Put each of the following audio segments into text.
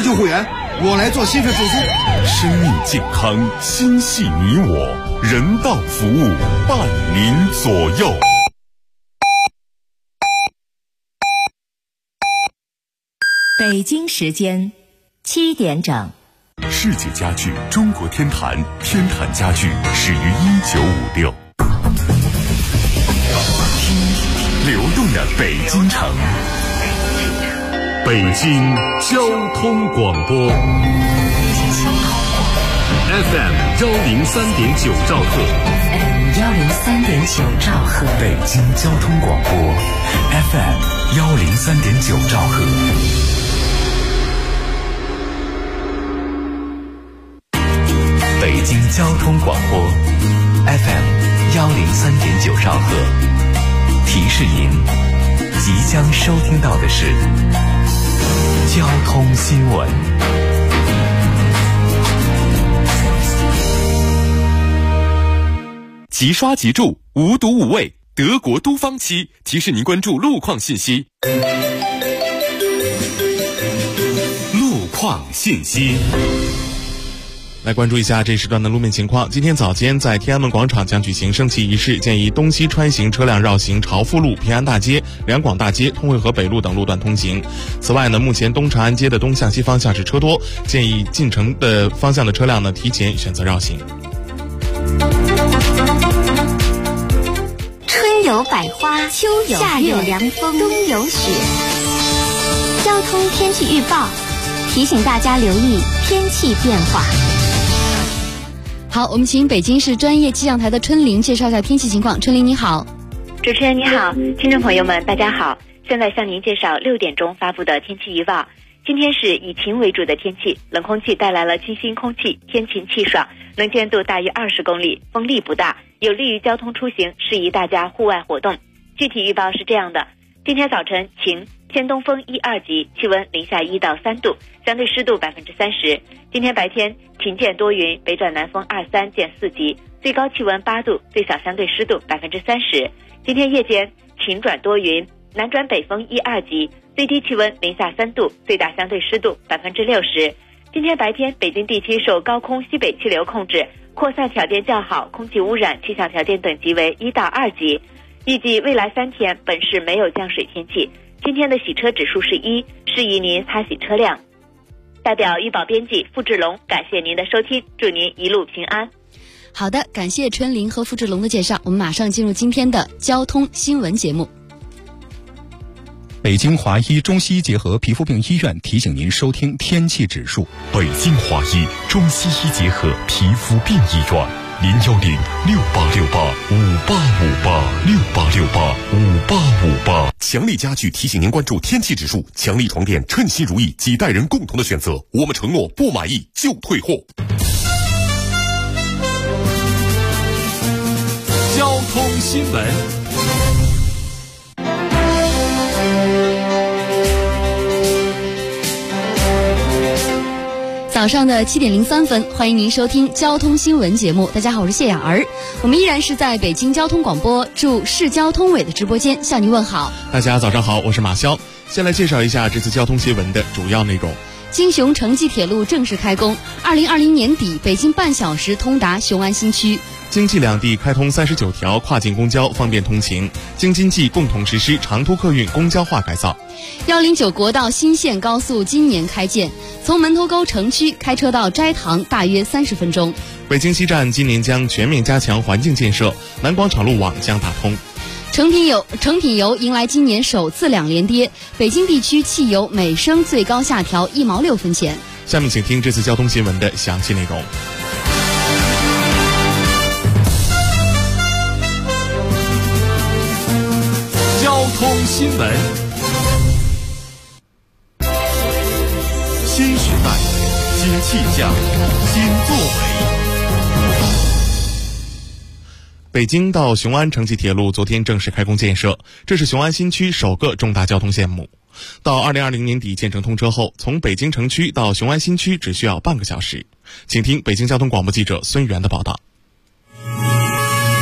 自救护员，我来做心肺复苏。 生命健康，心系你我，人道服务伴您左右。 北京时间7点整。 世界家具中国天坛，天坛家具始于1956。流动的北京城，北京交通广播 FM 103.9兆赫 103.9兆赫， 北京交通广播 FM 103.9兆赫。北京交通广播 FM 103.9兆赫，提示您即将收听到的是交通新闻。即刷即住，无毒无味，德国都方漆提示您关注路况信息。路况信息。 来关注一下这时段的路面情况。今天早间在天安门广场将举行升旗仪式，建议东西穿行车辆绕行朝富路、平安大街、两广大街、通惠河北路等路段通行。此外呢，目前东长安街的东向西方向是车多，建议进城的方向的车辆呢提前选择绕行。 春有百花，秋有夏有凉风，冬有雪。交通天气预报提醒大家留意天气变化。 好，我们请北京市专业气象台的春玲介绍一下天气情况。春玲你好。 主持人你好，听众朋友们大家好，现在向您介绍6点钟发布的天气预报。今天是以晴为主的天气，冷空气带来了清新空气，天晴气爽，能见度大约20公里，风力不大，有利于交通出行，适宜大家户外活动。具体预报是这样的：今天早晨晴，偏东风1、2级，气温零下1到3度，相对湿度30%。今天白天晴见多云，北转南风2、3见4级，最高气温8度，最小相对湿度30%。今天夜间晴转多云，南转北风1、2级，最低气温零下3度，最大相对湿度60%。今天白天北京地区受高空西北气流控制，扩散条件较好，空气污染气象条件等级为1到2级。预计未来3天本市没有降水天气。今天的洗车指数是1，适宜您擦洗车辆。代表预报编辑付志龙，感谢您的收听，祝您一路平安。 好的，感谢春玲和付志龙的介绍，我们马上进入今天的交通新闻节目。 北京华医中西医结合皮肤病医院提醒您收听天气指数。 北京华医中西医结合皮肤病医院，010-6868-5858，6868-5858。强力家具提醒您关注天气指数，强力床垫称心如意，几代人共同的选择，我们承诺不满意就退货。交通新闻。 早上的7点03分，欢迎您收听交通新闻节目。大家好，我是谢雅儿，我们依然是在北京交通广播驻市交通委的直播间向您问好。 大家早上好，我是马潇。先来介绍一下这次交通新闻的主要内容。 京雄城际铁路正式开工，2020年底北京半小时通达雄安新区。 京冀两地开通39条跨境公交，方便通勤。京津冀共同实施长途客运公交化改造。 109国道新线高速今年开建，从门头沟城区开车到斋堂大约30分钟。 北京西站今年将全面加强环境建设，南广场路网将打通。 成品油迎来今年首次2连跌，北京地区汽油每升最高下调1毛6分钱。 下面请听这次交通新闻的详细内容。 交通新闻，新时代，新气象，新作为。 北京到雄安城际铁路昨天正式开工建设，这是雄安新区首个重大交通项目。到2020年底建成通车后，从北京城区到雄安新区只需要半个小时。请听北京交通广播记者孙源的报道。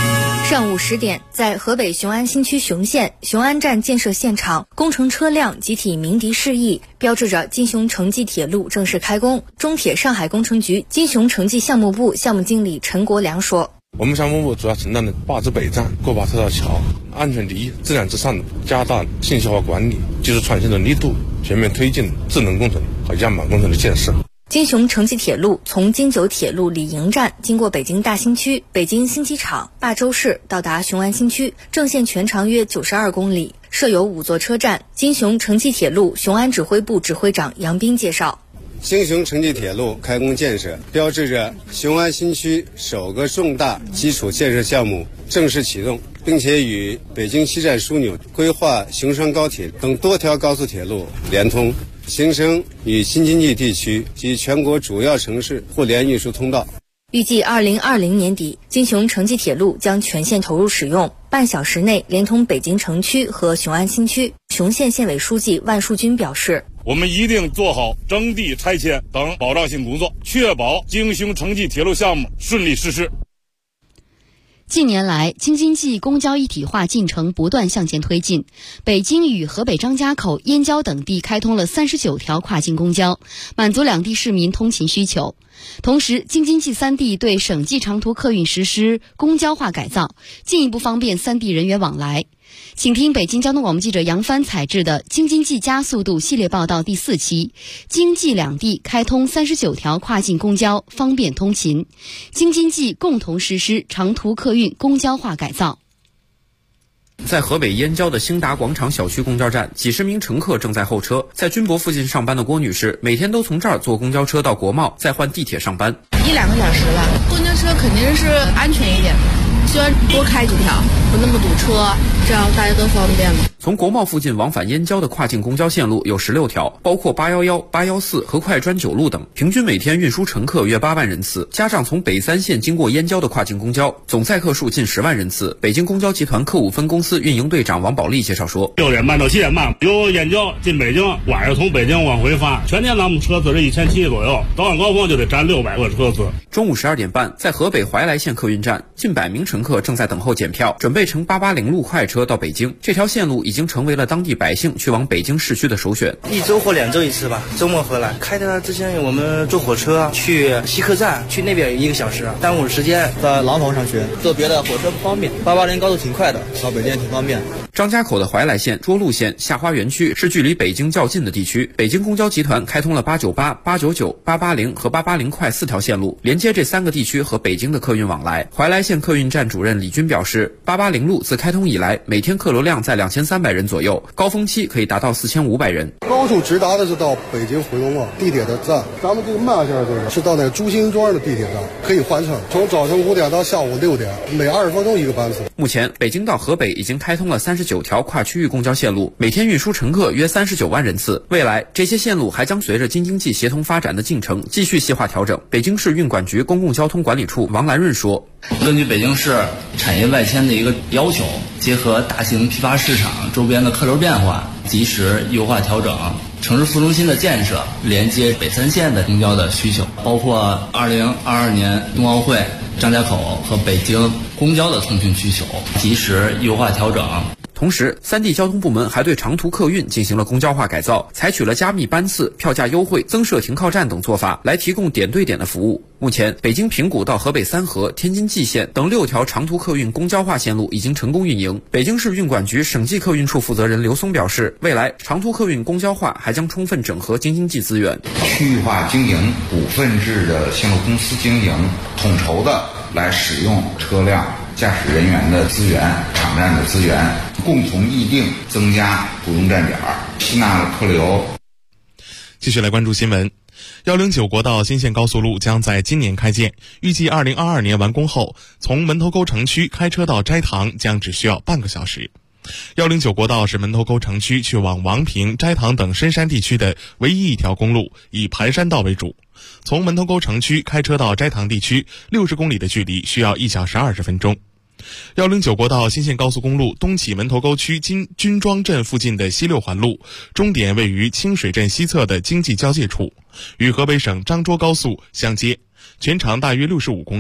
上午10点，在河北雄安新区雄县雄安站建设现场，工程车辆集体鸣笛示意，标志着金雄城际铁路正式开工。中铁上海工程局金雄城际项目部项目经理陈国良说：“ 我们项目部主要承担的坝子北站、过坝特道桥，安全第一、质量至上，加大信息化管理、技术创新的力度，全面推进智能工程和样板工程的建设。” 金雄城际铁路从京九铁路李营站经过北京大兴区、北京新机场、霸州市，到达雄安新区，正线全长约92公里，设有5座车站。金雄城际铁路雄安指挥部指挥长杨斌介绍： 金雄城际铁路开工建设，标志着雄安新区首个重大基础建设项目正式启动，并且与北京西站枢纽、规划雄双高铁等多条高速铁路连通，形成与新经济地区及全国主要城市互联运输通道。 预计2020年底，金雄城际铁路将全线投入使用，半小时内连通北京城区和雄安新区。雄县县委书记万树军表示：“ 我们一定做好征地拆迁等保障性工作，确保京雄城际铁路项目顺利实施。” 近年来，京津冀公交一体化进程不断向前推进。北京与河北张家口、燕郊等地开通了39条跨境公交，满足两地市民通勤需求。同时，京津冀3地对省际长途客运实施公交化改造，进一步方便3地人员往来。请听北京交通广播记者杨帆采制的《京津冀加速度》系列报道第4期：京冀两地开通39条跨境公交，方便通勤。京津冀共同实施长途客运公交化改造。 在河北燕郊的兴达广场小区公交站，几十名乘客正在候车。在军博附近上班的郭女士，每天都从这儿坐公交车到国贸，再换地铁上班。 1-2个小时了，公交车肯定是安全一点，希望多开几条，不那么堵车，这样大家都方便嘛。 从国贸附近往返燕郊的跨境公交线路有16条，包括811、814和快专9路等，平均每天运输乘客约8万人次。加上从北3线经过燕郊的跨境公交，总载客数近10万人次。北京公交集团客户分公司运营队长王宝利介绍说 ：6点半到7点半，由燕郊进北京，晚上从北京往回发，全天咱们车次是1700左右，早晚高峰就得占600个车次。 中午12点半，在河北怀来县客运站，近100名乘客正在等候检票，准备乘880路快车到北京。这条线路已经成为了当地百姓去往北京市区的首选。 1周或2周一次吧，周末回来。开的之前我们坐火车去西客站，去那边1个小时，耽误时间。 在廊坊上学，坐别的火车不方便，880高速挺快的，到北京挺方便。 张家口的怀来县、涿鹿县、下花园区是距离北京较近的地区。北京公交集团开通了898、899、880和880快4条线路，连接这3个地区和北京的客运往来。怀来县客运站主任李军表示，880路自开通以来，每天客流量在2300人左右，高峰期可以达到4500人。 高速直达的是到北京回龙旺地铁的站，咱们这个慢线这个是到那个朱辛庄的地铁站，可以换乘，从早晨5点到下午6点，每20分钟1个班次。 目前，北京到河北已经开通了39条跨区域公交线路，每天运输乘客约39万人次。未来，这些线路还将随着京津冀协同发展的进程继续细化调整。北京市运管局公共交通管理处王兰润说：“ 根据北京市产业外迁的一个要求，结合大型批发市场周边的客流变化，及时优化调整城市副中心的建设，连接北3线的公交的需求，包括2022年冬奥会张家口和北京公交的通讯需求，及时优化调整。” 同时，3地交通部门还对长途客运进行了公交化改造，采取了加密班次、票价优惠、增设停靠站等做法，来提供点对点的服务。目前，北京平谷到河北三河、天津蓟县等6条长途客运公交化线路已经成功运营。北京市运管局省际客运处负责人刘松表示，未来长途客运公交化还将充分整合京津冀资源， 区域化经营、股份制的线路公司经营，统筹的来使用车辆、驾驶人员的资源、场站的资源，共同议定增加普通站点，吸纳了客流。 继续来关注新闻。109国道新线高速路将在今年开建，预计2022年完工后，从门头沟城区开车到斋堂将只需要半个小时。109国道是门头沟城区去往王平、斋堂等深山地区的唯一一条公路，以盘山道为主。从门头沟城区开车到斋堂地区60公里的距离需要1小时20分钟。109国道新线高速公路东起门头沟区军庄镇附近的西6环路，终点位于清水镇西侧的经济交界处，与河北省漳州高速相接，全长大约65公里。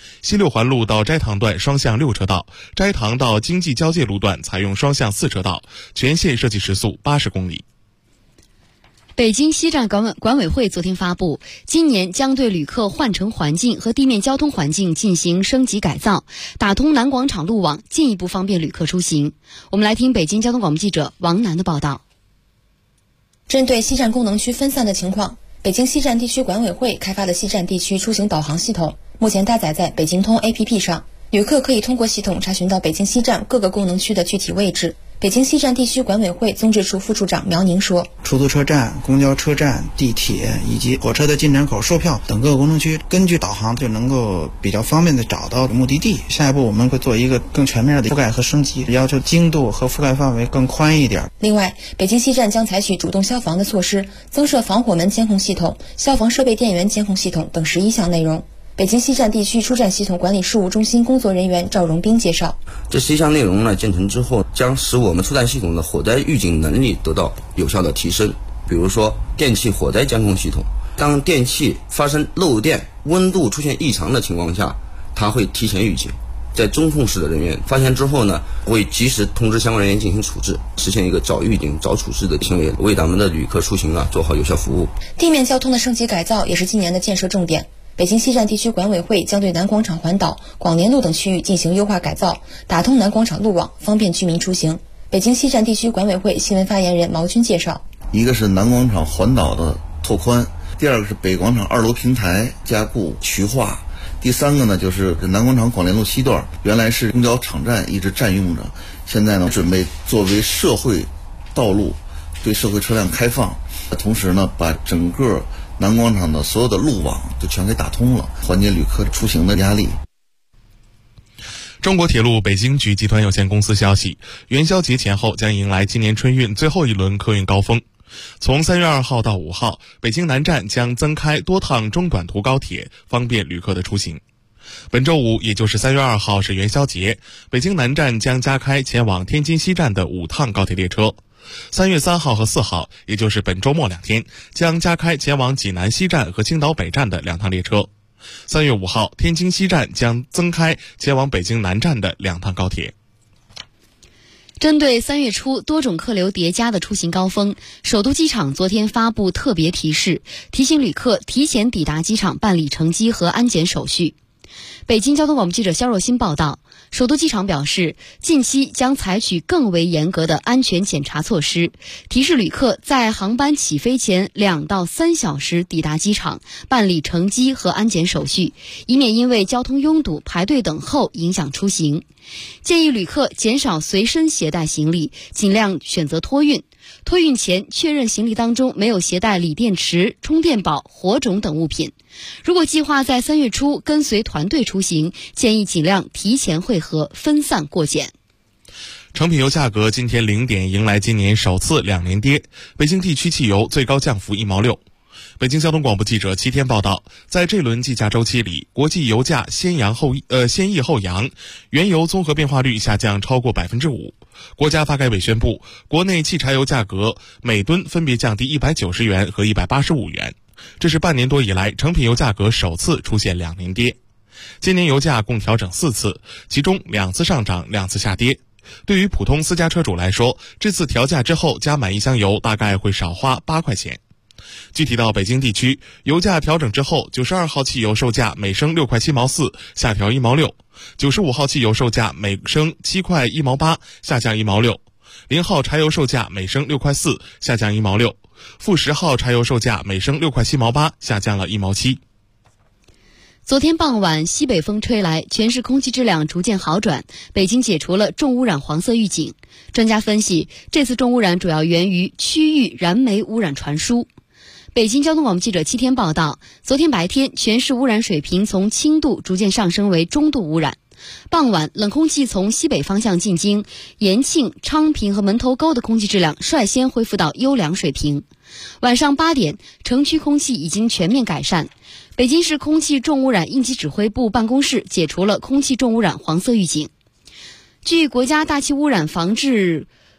西六环路到斋堂段双向6车道，斋堂到经济交界路段采用双向4车道，全线设计时速80公里。 北京西站管委会昨天发布，今年将对旅客换乘环境和地面交通环境进行升级改造，打通南广场路网，进一步方便旅客出行。我们来听北京交通广播记者王楠的报道。 针对西站功能区分散的情况，北京西站地区管委会开发了西站地区出行导航系统，目前搭载在北京通 APP 上，旅客可以通过系统查询到北京西站各个功能区的具体位置。北京西站地区管委会综治处副处长苗宁说， 出租车站、公交车站、地铁以及火车的进站口、售票等各个功能区，根据导航就能够比较方便的找到目的地。下一步我们会做一个更全面的覆盖和升级，要求精度和覆盖范围更宽一点。 另外，北京西站将采取主动消防的措施，增设防火门监控系统、消防设备电源监控系统等11项内容。北京西站地区出站系统管理事务中心工作人员赵荣斌介绍， 这11项内容呢建成之后，将使我们出站系统的火灾预警能力得到有效的提升。比如说电气火灾监控系统，当电器发生漏电、温度出现异常的情况下，它会提前预警，在中控室的人员发现之后呢，会及时通知相关人员进行处置，实现一个早预警、早处置的行为，为咱们的旅客出行做好有效服务。 地面交通的升级改造也是今年的建设重点。北京西站地区管委会将对南广场环岛、广联路等区域进行优化改造，打通南广场路网，方便居民出行。北京西站地区管委会新闻发言人毛军介绍， 一个是南广场环岛的拓宽，第二个是北广场2楼平台加固渠化，第三个呢就是南广场广联路西段，原来是公交场站一直占用着，现在呢准备作为社会道路对社会车辆开放，同时呢把整个南广场的所有的路网就全给打通了，缓解旅客出行的压力。 中国铁路北京局集团有限公司消息，元宵节前后将迎来今年春运最后一轮客运高峰。从3月2号到5号，北京南站将增开多趟中短途高铁，方便旅客的出行。本周五，也就是3月2号是元宵节，北京南站将加开前往天津西站的5趟高铁列车。3月3号和4号，也就是本周末2天，将加开前往济南西站和青岛北站的2趟列车。3月5号，天津西站将增开前往北京南站的2趟高铁。 针对3月初多种客流叠加的出行高峰，首都机场昨天发布特别提示，提醒旅客提前抵达机场办理乘机和安检手续。北京交通广播记者肖若欣报道，首都机场表示，近期将采取更为严格的安全检查措施，提示旅客在航班起飞前2到3小时抵达机场，办理乘机和安检手续，以免因为交通拥堵、排队等候影响出行。建议旅客减少随身携带行李，尽量选择托运。托运前确认行李当中没有携带锂电池、充电宝、火种等物品。如果计划在3月初跟随团队出行，建议尽量提前会合，分散过检。 成品油价格今天0点迎来今年首次2连跌，北京地区汽油最高降幅1毛6。北京交通广播记者7天报道，在这轮计价周期里，国际油价先抑后扬，原油综合变化率下降超过 5%。国家发改委宣布，国内汽柴油价格每吨分别降低190元和185元，这是半年多以来成品油价格首次出现2连跌。今年油价共调整4次，其中2次上涨，2次下跌。对于普通私家车主来说，这次调价之后加满1箱油大概会少花8块钱。具体到北京地区，油价调整之后，92号汽油售价每升6块7毛4，下调1毛6；95号汽油售价每升7块1毛8，下降1毛6；0号柴油售价每升6块4，下降1毛6；负10号柴油售价每升6块7毛8，下降了1毛7。 昨天傍晚，西北风吹来，全市空气质量逐渐好转，北京解除了重污染黄色预警。专家分析，这次重污染主要源于区域燃煤污染传输。北京交通广播记者7天报道，昨天白天全市污染水平从轻度逐渐上升为中度污染。傍晚，冷空气从西北方向进京，延庆、昌平和门头沟的空气质量率先恢复到优良水平。晚上8点，城区空气已经全面改善。北京市空气重污染应急指挥部办公室解除了空气重污染黄色预警。据国家大气污染防治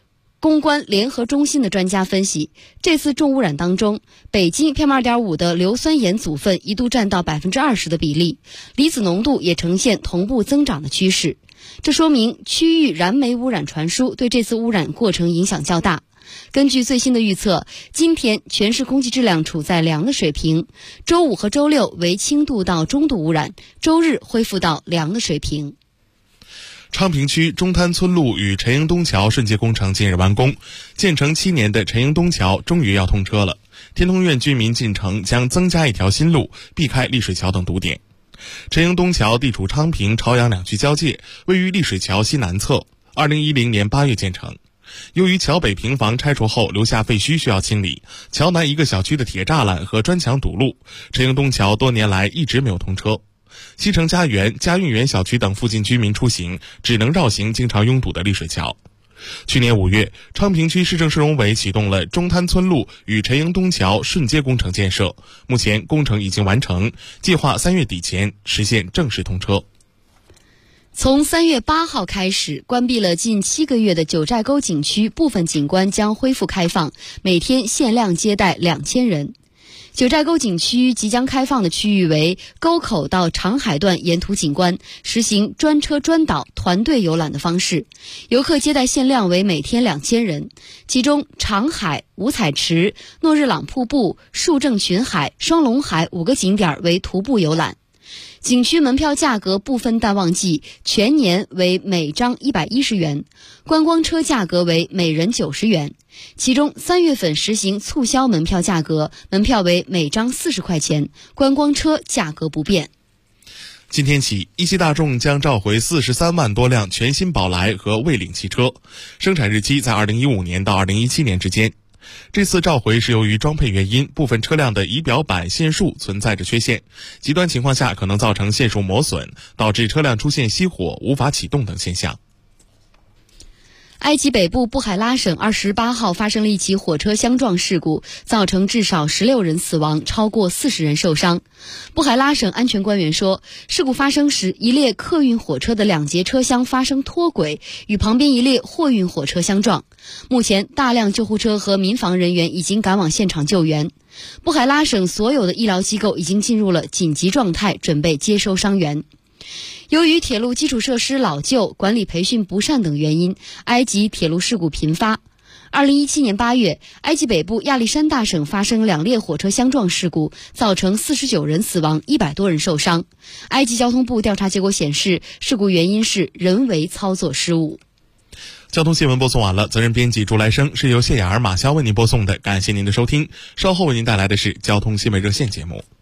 公关联合中心的专家分析，这次重污染当中，北京 PM2.5 的硫酸盐组分一度占到 20% 的比例，离子浓度也呈现同步增长的趋势。这说明区域燃煤污染传输对这次污染过程影响较大。根据最新的预测，今天全市空气质量处在良的水平，周五和周六为轻度到中度污染，周日恢复到良的水平。 昌平区中滩村路与陈营东桥顺接工程近日完工，建成7年的陈营东桥终于要通车了。天通苑居民进城将增加一条新路，避开丽水桥等堵点。陈营东桥地处昌平、朝阳两区交界，位于丽水桥西南侧，2010年8月建成。由于桥北平房拆除后留下废墟需要清理，桥南一个小区的铁栅栏和砖墙堵路，陈营东桥多年来一直没有通车。西城家园、嘉运园小区等附近居民出行只能绕行经常拥堵的丽水桥。去年5月，昌平区市政市容委启动了中滩村路与陈营东桥顺接工程建设，目前工程已经完成，计划3月底前实现正式通车。 从3月8号开始，关闭了近7个月的九寨沟景区部分景观将恢复开放，每天限量接待2000人。九寨沟景区即将开放的区域为沟口到长海段沿途景观，实行专车专导、团队游览的方式，游客接待限量为每天2000人，其中长海、五彩池、诺日朗瀑布、树正群海、双龙海5个景点为徒步游览。景区门票价格不分淡旺季，全年为每张110元，观光车价格为每人90元。其中3月份实行促销门票价格，门票为每张40块钱，观光车价格不变。 今天起，一汽大众将召回43万多辆全新宝来和蔚领汽车，生产日期在2015年到2017年之间。这次召回是由于装配原因，部分车辆的仪表板线束存在着缺陷，极端情况下可能造成线束磨损，导致车辆出现熄火、无法启动等现象。 埃及北部布海拉省28号发生了一起火车相撞事故，造成至少16人死亡，超过40人受伤。布海拉省安全官员说，事故发生时，一列客运火车的2节车厢发生脱轨，与旁边一列货运火车相撞。目前，大量救护车和民防人员已经赶往现场救援。布海拉省所有的医疗机构已经进入了紧急状态，准备接收伤员。由于铁路基础设施老旧、管理培训不善等原因，埃及铁路事故频发。2017年8月，埃及北部亚历山大省发生2列火车相撞事故，造成49人死亡，100多人受伤。埃及交通部调查结果显示，事故原因是人为操作失误。 交通新闻播送完了，责任编辑朱来生，是由谢雅儿、马潇为您播送的，感谢您的收听。稍后为您带来的是交通新闻热线节目。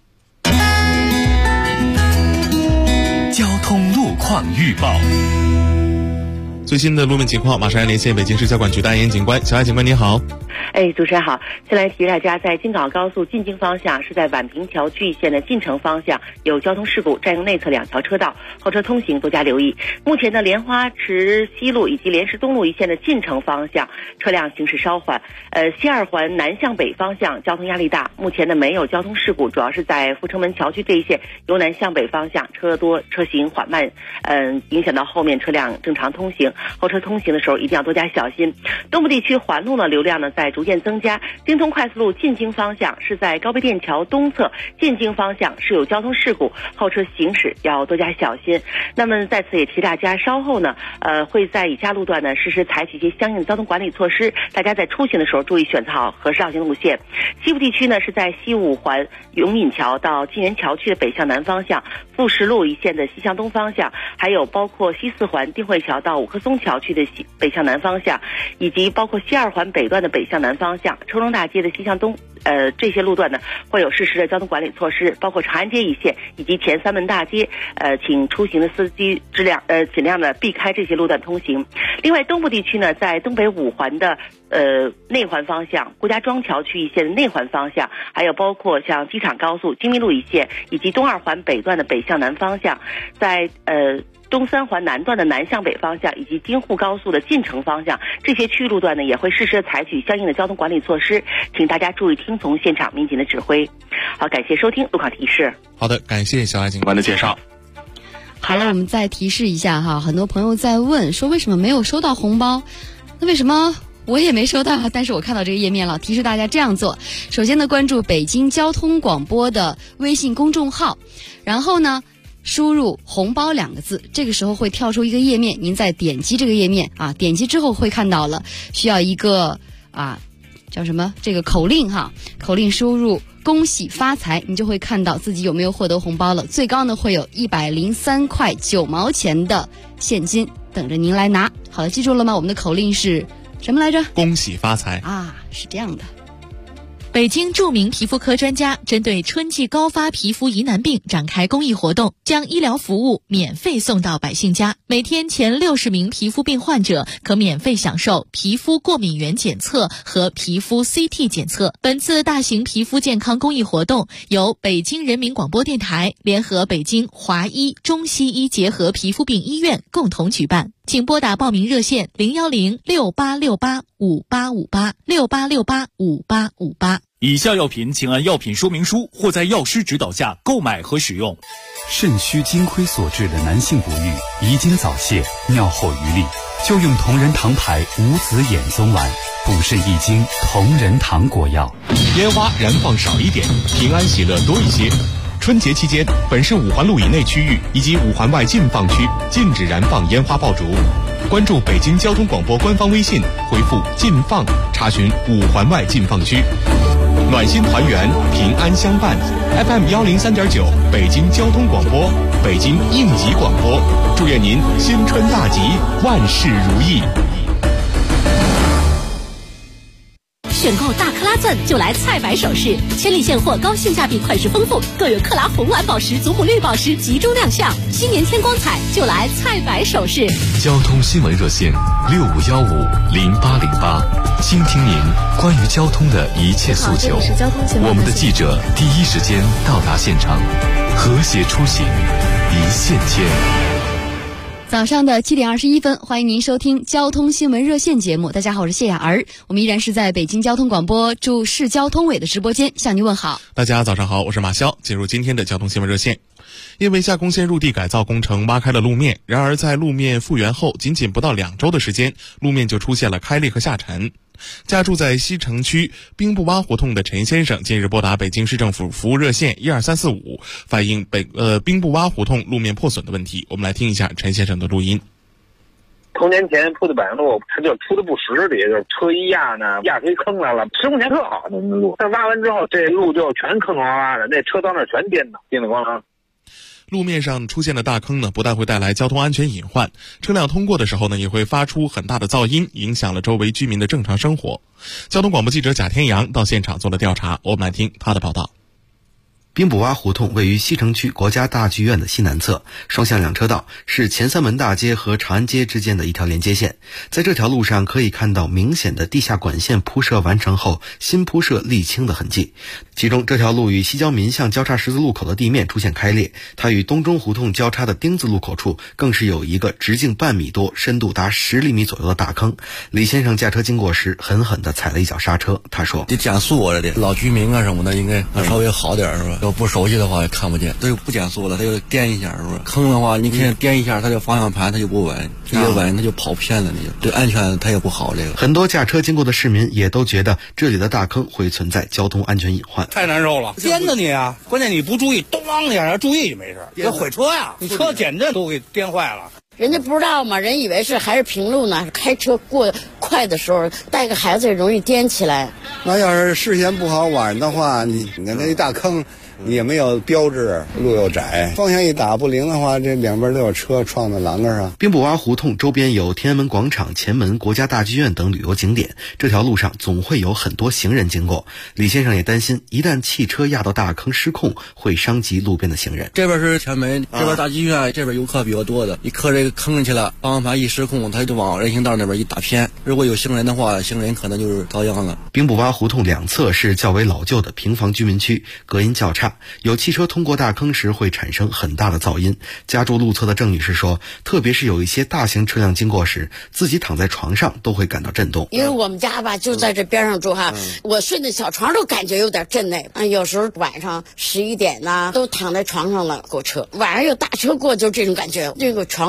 交通路况预报， 最新的路面情况，马上来连线北京市交管局大研警官小艾警官，您好。 主持人好，先来提示大家，在京港高速进京方向是在宛平桥区域线的进城方向有交通事故，占用内侧2条车道，后车通行多加留意。目前的莲花池西路以及莲石东路一线的进城方向车辆行驶稍缓，西2环南向北方向交通压力大，目前呢没有交通事故，主要是在阜成门桥区这一线由南向北方向车多车行缓慢，影响到后面车辆正常通行，后车通行的时候一定要多加小心。东部地区环路呢流量呢在逐渐增加，京通快速路进京方向是在高碑店桥东侧进京方向是有交通事故，后车行驶要多加小心。那么在此也提大家，稍后呢会在以下路段呢实时采取一些相应的交通管理措施，大家在出行的时候注意选择好合适绕行路线。西部地区呢是在西5环永闵桥到金源桥区的北向南方向，富石路一线的西向东方向，还有包括西4环定慧桥到五棵松桥区的北向南方向，以及包括西2环北段的北向南方向，成龙大街的西向东这些路段呢会有适时的交通管理措施，包括长安街一线以及前三门大街，请出行的司机尽量的避开这些路段通行。另外，东部地区呢，在东北5环的内环方向，顾家庄桥区一线的内环方向，还有包括像机场高速金密路一线以及东2环北段的北向南方向，在东3环南段的南向北方向以及京沪高速的进城方向，这些区域路段呢也会适时的采取相应的交通管理措施，请大家注意听从现场民警的指挥。好，感谢收听路况提示。 好的，感谢小艾警官的介绍。 好了，我们再提示一下哈，很多朋友在问说为什么没有收到红包，那为什么我也没收到，但是我看到这个页面了，提示大家这样做。首先呢，关注北京交通广播的微信公众号，然后呢输入红包2个字，这个时候会跳出一个页面，您再点击这个页面啊，点击之后会看到了，需要一个叫什么这个口令哈，口令输入恭喜发财，你就会看到自己有没有获得红包了。最高呢会有103块9毛钱的现金等着您来拿。好了，记住了吗？我们的口令是什么来着？ 恭喜发财啊，是这样的。 北京著名皮肤科专家针对春季高发皮肤疑难病展开公益活动，将医疗服务免费送到百姓家。每天前60名皮肤病患者可免费享受皮肤过敏原检测和皮肤 CT 检测。本次大型皮肤健康公益活动由北京人民广播电台联合北京华医中西医结合皮肤病医院共同举办。请拨打报名热线01068685858 68685858。 以下药品请按药品说明书或在药师指导下购买和使用。 肾虚金亏所致的男性不育、遗精早泄、尿后余力，就用同仁堂牌无籽眼松丸，补肾益精同仁堂果药。 烟花燃放少一点，平安喜乐多一些。春节期间，本市5环路以内区域以及5环外禁放区禁止燃放烟花爆竹。关注北京交通广播官方微信，回复“禁放”查询5环外禁放区。暖心团圆，平安相伴。FM 103.9，北京交通广播，北京应急广播，祝愿您新春大吉，万事如意。 选购大克拉钻就来菜百首饰，千里现货，高性价比，款式丰富，更有克拉红蓝宝石、祖母绿宝石集中亮相。新年添光彩，就来菜百首饰。 交通新闻热线65150808，倾听您关于交通的一切诉求。我们的记者第一时间到达现场，和谐出行，一线牵。 早上的7点21分，欢迎您收听交通新闻热线节目。大家好，我是谢雅儿，我们依然是在北京交通广播驻市交通委的直播间向您问好。 大家早上好，我是马潇。进入今天的交通新闻热线。因为下宫线入地改造工程挖开了路面，然而在路面复原后仅仅不到2周的时间，路面就出现了开裂和下沉。家住在西城区兵部洼胡同的陈先生近日拨打北京市政府服务热线12345，反映兵部洼胡同路面破损的问题。我们来听一下陈先生的录音。 头年前铺的柏油路，它就出的不实里，就是车一压呢，压出一坑来了，10公前特好那路，但挖完之后，这路就全坑洼洼的，那车到那儿全颠的，叮里咣啷。 路面上出现的大坑呢，不但会带来交通安全隐患，车辆通过的时候呢，也会发出很大的噪音，影响了周围居民的正常生活。交通广播记者贾天阳到现场做了调查，我们来听他的报道。 兵部洼胡同位于西城区国家大剧院的西南侧，双向2车道，是前三门大街和长安街之间的一条连接线。在这条路上可以看到明显的地下管线铺设完成后新铺设沥青的痕迹。其中这条路与西郊民巷交叉十字路口的地面出现开裂，它与东中胡同交叉的丁字路口处更是有一个直径半米多、深度达10厘米左右的大坑。李先生驾车经过时狠狠地踩了一脚刹车，他说：“ 得减速啊，这得老居民啊什么的应该稍微好点是吧？要不熟悉的话也看不见，这就不减速了，它就颠一下是不是？坑的话你看颠一下，它就方向盘它就不稳，这一稳它就跑偏了，你就对安全它也不好。这个很多驾车经过的市民也都觉得这里的大坑会存在交通安全隐患， 太难受了。颠的你啊，关键你不注意，咚一下，要注意就没事，这毁车呀，你车减震都给颠坏了。 人家不知道嘛，人以为是还是平路呢，开车过快的时候带个孩子也容易颠起来。 那要是视线不好晚的话，你看那一大坑。你也没有标志，路又窄，方向一打不灵的话，这两边都有车撞在栏杆上。 兵部洼胡同周边有天安门广场、前门、国家大剧院等旅游景点，这条路上总会有很多行人经过。李先生也担心，一旦汽车压到大坑失控，会伤及路边的行人。 这边是前门，这边大剧院，这边游客比较多的，一磕这个坑去了，方向盘一失控，他就往人行道那边一打偏。如果有行人的话，行人可能就是遭殃了。 兵部洼胡同2侧是较为老旧的平房居民区，隔音较差。有汽车通过大坑时会产生很大的噪音。家住路侧的郑女士说，特别是有一些大型车辆经过时，自己躺在床上都会感到震动。 因为我们家吧就在这边上住哈，我睡那小床都感觉有点震内。有时候晚上11点呢，都躺在床上了过车，晚上有大车过就这种感觉，这个床就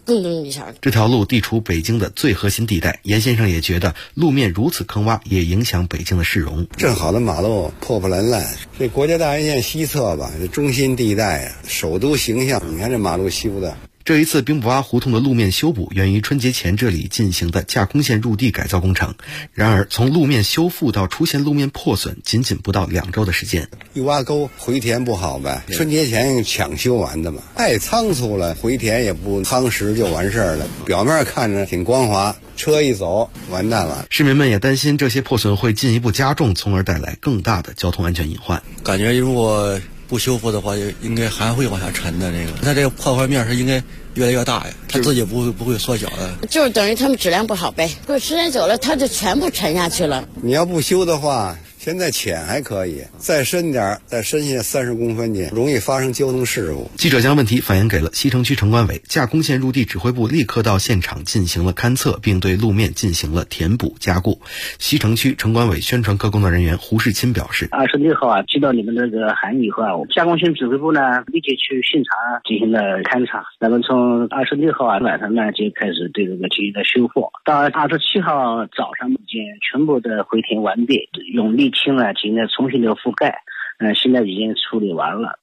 咚咚一下。 这条路地处北京的最核心地带，严先生也觉得路面如此坑洼也影响北京的市容。 正好的马路破破烂烂，这国家大院线西侧吧，这中心地带啊，首都形象，你看这马路修的。 这一次兵部洼胡同的路面修补源于春节前这里进行的架空线入地改造工程。然而从路面修复到出现路面破损仅不到2周的时间。 一挖沟回填不好呗，春节前抢修完的嘛，太仓促了，回填也不夯实就完事儿了。表面看着挺光滑，车一走完蛋了。 市民们也担心这些破损会进一步加重，从而带来更大的交通安全隐患。 感觉如果不修复的话，应该还会往下沉的。它这个破坏面是应该越来越大呀，它自己不会缩小的。 就是等于他们质量不好呗，时间久了它就全部沉下去了。 你要不修的话，现在浅还可以，再深点，再深下30公分去，容易发生交通事故。 记者将问题反映给了西城区城管委，架空线入地指挥部立刻到现场进行了勘测，并对路面进行了填补加固。西城区城管委宣传科工作人员胡世钦表示 ，26号接到你们这个函以后架空线指挥部呢立即去现场进行了勘查，那么从26号晚上呢就开始对这个进行了修复，到27号早上已经全部的回填完毕，用沥青呢进行了重新的覆盖，现在已经处理完了。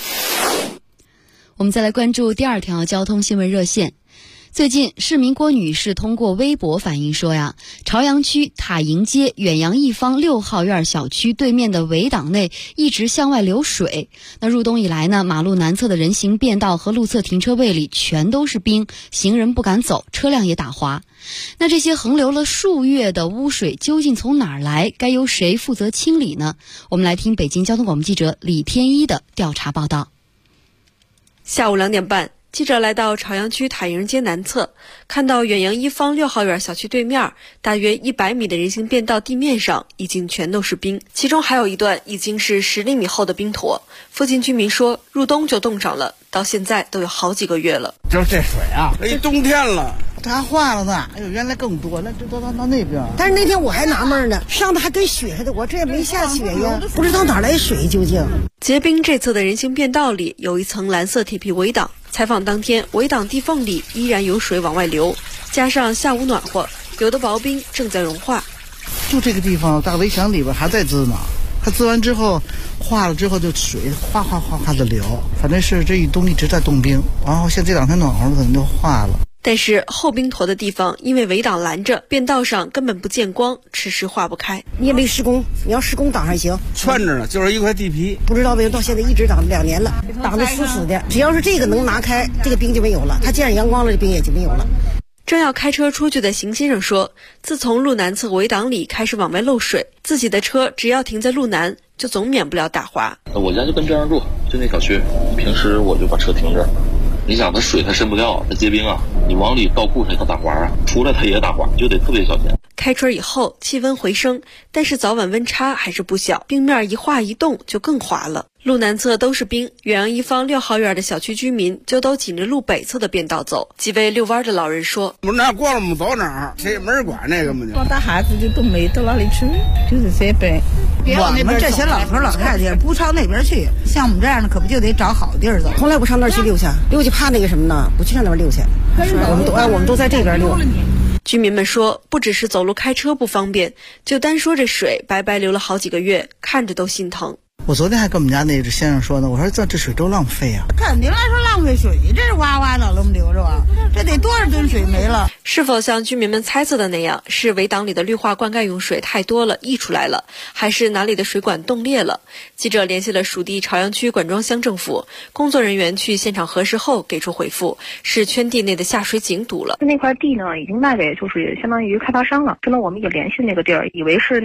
我们再来关注第2条交通新闻热线。最近，市民郭女士通过微博反映说朝阳区塔营街远洋一方6号院小区对面的围挡内一直向外流水。那入冬以来呢，马路南侧的人行便道和路侧停车位里全都是冰，行人不敢走，车辆也打滑。那这些横流了数月的污水究竟从哪儿来？该由谁负责清理呢？我们来听北京交通广播记者李天一的调查报道。 下午2点半。记者来到朝阳区塔营街南侧，看到远洋一方6号院小区对面大约100米的人行便道地面上已经全都是冰，其中还有一段已经是10厘米厚的冰坨。附近居民说，入冬就冻上了，到现在都有好几个月了。 就是这水冬天了， 它化了呢。原来更多，那这都到那边。 但是那天我还纳闷呢，上头还跟雪似的，我这也没下雪呀，不知道哪来水究竟。 结冰这侧的人行便道里有一层蓝色铁皮围挡。采访当天，围挡地缝里依然有水往外流，加上下午暖和，有的薄冰正在融化。 就这个地方大围墙里边还在滋呢，它滋完之后化了之后就水哗哗哗哗的流，反正是这一冬一直在冻冰，然后现在这2天暖和了可能就化了。 但是厚冰坨的地方因为围挡拦着，便道上根本不见光，迟迟化不开。 你也没施工，你要施工挡还行， 穿着呢，就是一块地皮。 不知道为什么到现在一直挡2年了，挡得死死的。只要是这个能拿开，这个冰就没有了，它见着阳光了，这冰也就没有了。 正要开车出去的邢先生说，自从路南侧围挡里开始往外漏水，自己的车只要停在路南，就总免不了打滑。 我家就跟这样住，就那小区，平时我就把车停这儿。你想它水它渗不掉，它结冰啊，你往里倒库它打滑啊，出来它也打滑，就得特别小心。 开春以后气温回升，但是早晚温差还是不小，冰面一化一冻就更滑了。路南侧都是冰，远洋一方6号院的小区居民就都紧着路北侧的便道走。几位遛弯的老人说， 我哪逛了我们走哪儿，谁也没人管那个嘛。 光带孩子就都没到哪里去，就是这边。 我们这些老头老太太不上那边去，像我们这样的可不就得找好地儿走。从来不上那儿去溜去怕那个什么呢？不去上那边溜去。我们都在这边溜。 居民们说，不只是走路开车不方便，就单说这水白白流了好几个月，看着都心疼。 我昨天还跟我们家那先生说呢，我说这水都浪费啊。 肯定来说浪费水，这是哇哇老那么流着啊，这得多少吨水没了。 是否像居民们猜测的那样，是围挡里的绿化灌溉用水太多了溢出来了，还是哪里的水管冻裂了？记者联系了属地朝阳区管庄乡政府，工作人员去现场核实后给出回复，是圈地内的下水井堵了。 那块地呢已经卖给就是相当于开发商了，那么我们也联系那个地儿，以为是